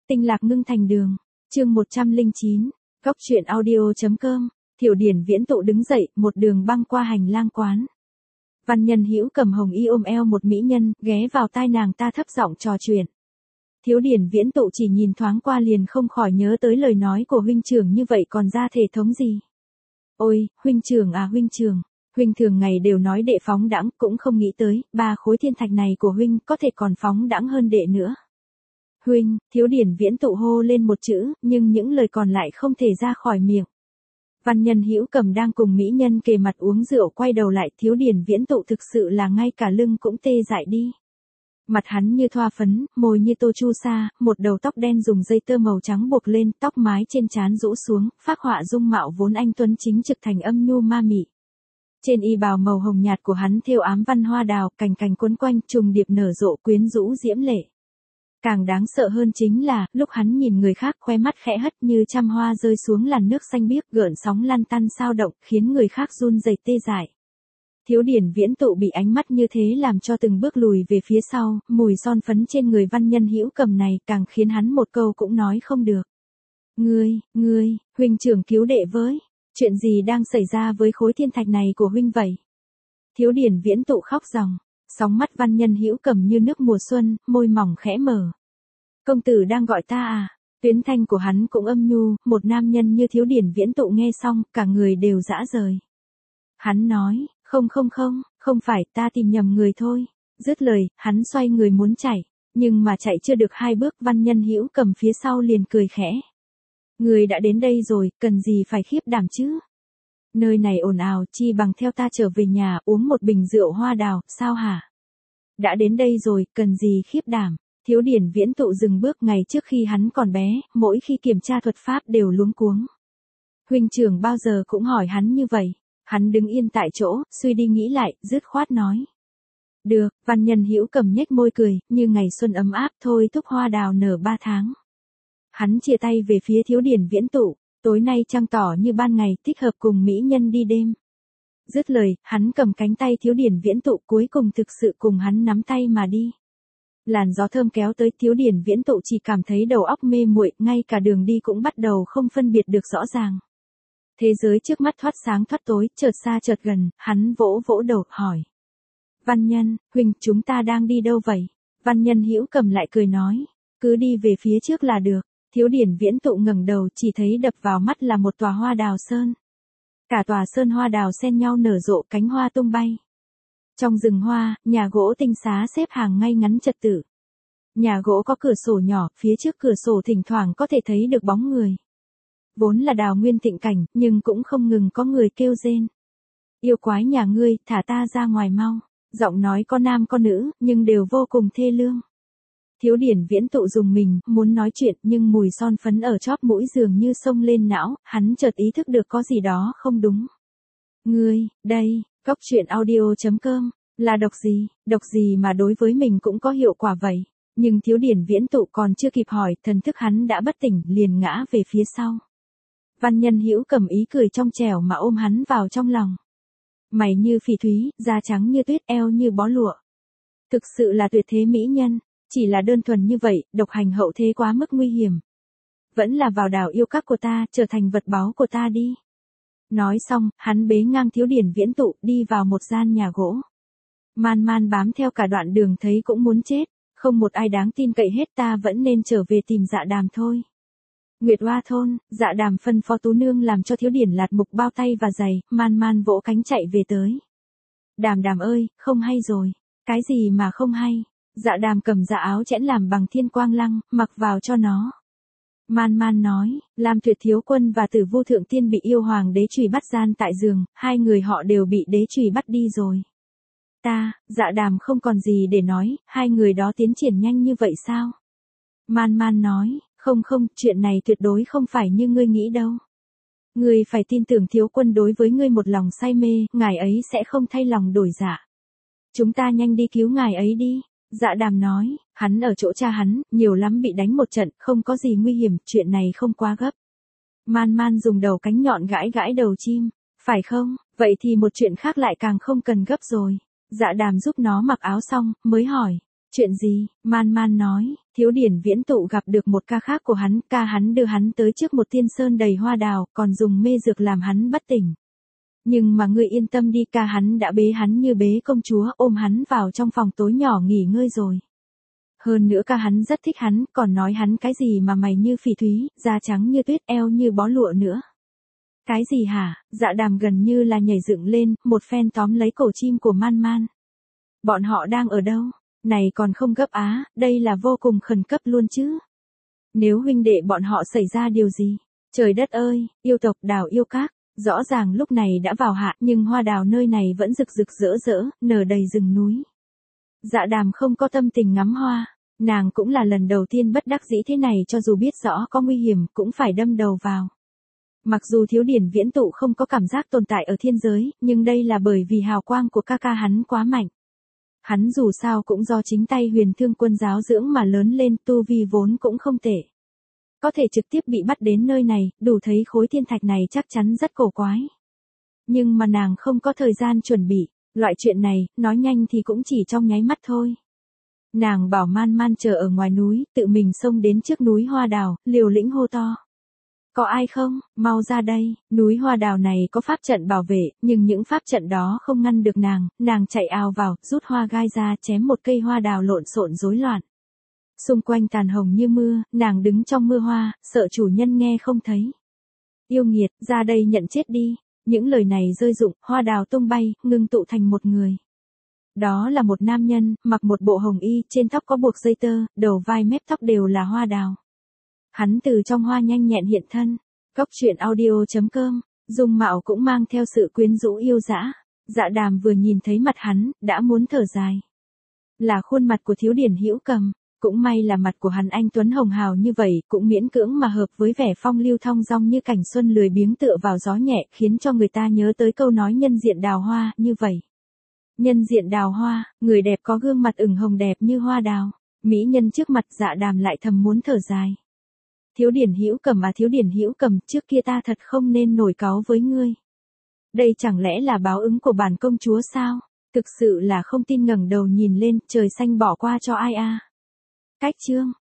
Tinh lạc ngưng thành đường. Chương 109. Góc truyện audio.com. Thiểu Điển Viễn Tụ đứng dậy, một đường băng qua hành lang quán. Văn Nhân Hữu cầm hồng y ôm eo một mỹ nhân, ghé vào tai nàng ta thấp giọng trò chuyện. Thiếu Điển Viễn Tụ chỉ nhìn thoáng qua liền không khỏi nhớ tới lời nói của huynh trưởng, như vậy còn ra thể thống gì. Ôi, huynh trưởng à huynh trưởng, huynh thường ngày đều nói đệ phóng đãng, cũng không nghĩ tới, 3 khối thiên thạch này của huynh có thể còn phóng đãng hơn đệ nữa. Huynh, Thiếu Điển Viễn Tụ hô lên một chữ, nhưng những lời còn lại không thể ra khỏi miệng. Văn Nhân Hữu cầm đang cùng mỹ nhân kề mặt uống rượu quay đầu lại, Thiếu Điển Viễn Tụ thực sự là ngay cả lưng cũng tê dại đi. Mặt hắn như thoa phấn, môi như tô chu sa, một đầu tóc đen dùng dây tơ màu trắng buộc lên, tóc mái trên trán rũ xuống, phác họa dung mạo vốn anh tuấn chính trực thành âm nhu ma mị. Trên y bào màu hồng nhạt của hắn thêu ám văn hoa đào, cành cành quấn quanh, trùng điệp nở rộ quyến rũ diễm lệ. Càng đáng sợ hơn chính là, lúc hắn nhìn người khác khoe mắt khẽ hất như trăm hoa rơi xuống làn nước xanh biếc, gợn sóng lăn tăn sao động, khiến người khác run rẩy tê dại. Thiếu Điển Viễn Tụ bị ánh mắt như thế làm cho từng bước lùi về phía sau, mùi son phấn trên người Văn Nhân Hữu cầm này càng khiến hắn một câu cũng nói không được. Ngươi, huynh trưởng cứu đệ với, chuyện gì đang xảy ra với khối thiên thạch này của huynh vậy? Thiếu Điển Viễn Tụ khóc ròng, sóng mắt Văn Nhân Hữu cầm như nước mùa xuân, môi mỏng khẽ mở. Công tử đang gọi ta à? Tuyến thanh của hắn cũng âm nhu, một nam nhân như Thiếu Điển Viễn Tụ nghe xong, cả người đều rã rời. Hắn nói, không phải, ta tìm nhầm người thôi. Dứt lời, hắn xoay người muốn chạy, nhưng mà chạy chưa được 2 bước, Văn Nhân Hữu cầm phía sau liền cười khẽ. Người đã đến đây rồi, cần gì phải khiếp đảm chứ? Nơi này ồn ào, chi bằng theo ta trở về nhà uống một bình rượu hoa đào, sao hả? Đã đến đây rồi, cần gì khiếp đảm? Thiếu Điển Viễn Tụ dừng bước, ngày trước khi hắn còn bé, mỗi khi kiểm tra thuật pháp đều luống cuống. Huynh trưởng bao giờ cũng hỏi hắn như vậy. Hắn đứng yên tại chỗ, suy đi nghĩ lại, dứt khoát nói. Được, Văn Nhân Hữu cầm nhếch môi cười, như ngày xuân ấm áp thôi thúc hoa đào nở 3 tháng. Hắn chia tay về phía Thiếu Điển Viễn Tụ, tối nay trăng tỏ như ban ngày, thích hợp cùng mỹ nhân đi đêm. Dứt lời, hắn cầm cánh tay Thiếu Điển Viễn Tụ, cuối cùng thực sự cùng hắn nắm tay mà đi. Làn gió thơm kéo tới, Thiếu Điển Viễn Tụ chỉ cảm thấy đầu óc mê muội, ngay cả đường đi cũng bắt đầu không phân biệt được rõ ràng. Thế giới trước mắt thoát sáng thoát tối, chợt xa chợt gần, hắn vỗ vỗ đầu, hỏi. Văn Nhân, huynh, chúng ta đang đi đâu vậy? Văn Nhân Hữu cầm lại cười nói, cứ đi về phía trước là được. Thiếu Điển Viễn Tụ ngẩng đầu, chỉ thấy đập vào mắt là một tòa hoa đào sơn. Cả tòa sơn hoa đào xen nhau nở rộ, cánh hoa tung bay. Trong rừng hoa, nhà gỗ tinh xá xếp hàng ngay ngắn trật tự. Nhà gỗ có cửa sổ nhỏ, phía trước cửa sổ thỉnh thoảng có thể thấy được bóng người. Vốn là đào nguyên thịnh cảnh, nhưng cũng không ngừng có người kêu rên. Yêu quái nhà ngươi, thả ta ra ngoài mau. Giọng nói có nam có nữ, nhưng đều vô cùng thê lương. Thiếu Điển Viễn Tụ dùng mình, muốn nói chuyện, nhưng mùi son phấn ở chóp mũi dường như xông lên não, hắn chợt ý thức được có gì đó không đúng. Ngươi, đây, góc truyện audio.com, là độc gì mà đối với mình cũng có hiệu quả vậy? Nhưng Thiếu Điển Viễn Tụ còn chưa kịp hỏi, thần thức hắn đã bất tỉnh, liền ngã về phía sau. Văn Nhân Hữu cầm ý cười trong trẻo mà ôm hắn vào trong lòng. Mày như phỉ thúy, da trắng như tuyết, eo như bó lụa. Thực sự là tuyệt thế mỹ nhân, chỉ là đơn thuần như vậy, độc hành hậu thế quá mức nguy hiểm. Vẫn là vào đảo yêu các của ta, trở thành vật báu của ta đi. Nói xong, hắn bế ngang Thiếu Điển Viễn Tụ, đi vào một gian nhà gỗ. Man Man bám theo cả đoạn đường thấy cũng muốn chết, không một ai đáng tin cậy hết, ta vẫn nên trở về tìm Dạ Đàm thôi. Nguyệt Hoa thôn, Dạ Đàm phân phó Tú nương làm cho Thiếu Điển lạt mục bao tay và giày, Man Man vỗ cánh chạy về tới. Đàm Đàm ơi, không hay rồi. Cái gì mà không hay? Dạ Đàm cầm dạ áo chẽn làm bằng thiên quang lăng, mặc vào cho nó. Man Man nói, Lam Tuyệt thiếu quân và Tử Vô Thượng Tiên bị yêu hoàng đế chùy bắt gian tại giường, 2 người họ đều bị đế chùy bắt đi rồi. Dạ Đàm không còn gì để nói, 2 người đó tiến triển nhanh như vậy sao? Man Man nói, không, chuyện này tuyệt đối không phải như ngươi nghĩ đâu. Ngươi phải tin tưởng thiếu quân đối với ngươi một lòng say mê, ngài ấy sẽ không thay lòng đổi dạ. Chúng ta nhanh đi cứu ngài ấy đi. Dạ Đàm nói, hắn ở chỗ cha hắn, nhiều lắm bị đánh một trận, không có gì nguy hiểm, chuyện này không quá gấp. Man Man dùng đầu cánh nhọn gãi gãi đầu chim, phải không, vậy thì một chuyện khác lại càng không cần gấp rồi. Dạ Đàm giúp nó mặc áo xong, mới hỏi, chuyện gì? Man Man nói, Thiếu điển viễn tụ gặp được một ca khác của hắn, ca hắn đưa hắn tới trước một tiên sơn đầy hoa đào, còn dùng mê dược làm hắn bất tỉnh. Nhưng mà ngươi yên tâm đi, ca hắn đã bế hắn như bế công chúa, ôm hắn vào trong phòng tối nhỏ nghỉ ngơi rồi. Hơn nữa ca hắn rất thích hắn, còn nói hắn cái gì mà mày như phỉ thúy, da trắng như tuyết, eo như bó lụa nữa. Cái gì hả? Dạ Đàm gần như là nhảy dựng lên, một phen tóm lấy cổ chim của Man Man. Bọn họ đang ở đâu? Này còn không gấp á, đây là vô cùng khẩn cấp luôn chứ. Nếu huynh đệ bọn họ xảy ra điều gì? Trời đất ơi, yêu tộc Đào Yêu Các, rõ ràng lúc này đã vào hạ nhưng hoa đào nơi này vẫn rực rực rỡ rỡ, nở đầy rừng núi. Dạ Đàm không có tâm tình ngắm hoa, nàng cũng là lần đầu tiên bất đắc dĩ thế này, cho dù biết rõ có nguy hiểm cũng phải đâm đầu vào. Mặc dù thiếu điển viễn tụ không có cảm giác tồn tại ở thiên giới, nhưng đây là bởi vì hào quang của ca ca hắn quá mạnh. Hắn dù sao cũng do chính tay Huyền Thương Quân giáo dưỡng mà lớn lên, tu vi vốn cũng không tệ. Có thể trực tiếp bị bắt đến nơi này, đủ thấy khối thiên thạch này chắc chắn rất cổ quái. Nhưng mà nàng không có thời gian chuẩn bị, loại chuyện này, nói nhanh thì cũng chỉ trong nháy mắt thôi. Nàng bảo Man Man chờ ở ngoài núi, tự mình xông đến trước núi hoa đào, liều lĩnh hô to. Có ai không, mau ra đây, núi hoa đào này có pháp trận bảo vệ, nhưng những pháp trận đó không ngăn được nàng chạy ào vào, rút hoa gai ra chém một cây hoa đào lộn xộn rối loạn. Xung quanh tàn hồng như mưa, nàng đứng trong mưa hoa, sợ chủ nhân nghe không thấy. Yêu nghiệt, ra đây nhận chết đi, những lời này rơi rụng, hoa đào tung bay, ngưng tụ thành một người. Đó là một nam nhân, mặc một bộ hồng y, trên tóc có buộc dây tơ, đầu vai mép tóc đều là hoa đào. Hắn từ trong hoa nhanh nhẹn hiện thân. Cốc truyện audio.com, dung mạo cũng mang theo sự quyến rũ yêu dã. Dạ Đàm vừa nhìn thấy mặt hắn, đã muốn thở dài. Là khuôn mặt của thiếu điển Hữu Cầm, cũng may là mặt của hắn anh tuấn hồng hào như vậy, cũng miễn cưỡng mà hợp với vẻ phong lưu thong dong như cảnh xuân lười biếng tựa vào gió nhẹ, khiến cho người ta nhớ tới câu nói nhân diện đào hoa, như vậy. Nhân diện đào hoa, người đẹp có gương mặt ửng hồng đẹp như hoa đào. Mỹ nhân trước mặt Dạ Đàm lại thầm muốn thở dài. Thiếu điển Hữu Cầm à, thiếu điển Hữu Cầm, trước kia ta thật không nên nổi cáu với ngươi. Đây chẳng lẽ là báo ứng của bản công chúa sao? Thực sự là không tin, ngẩng đầu nhìn lên, trời xanh bỏ qua cho ai a. Cách chương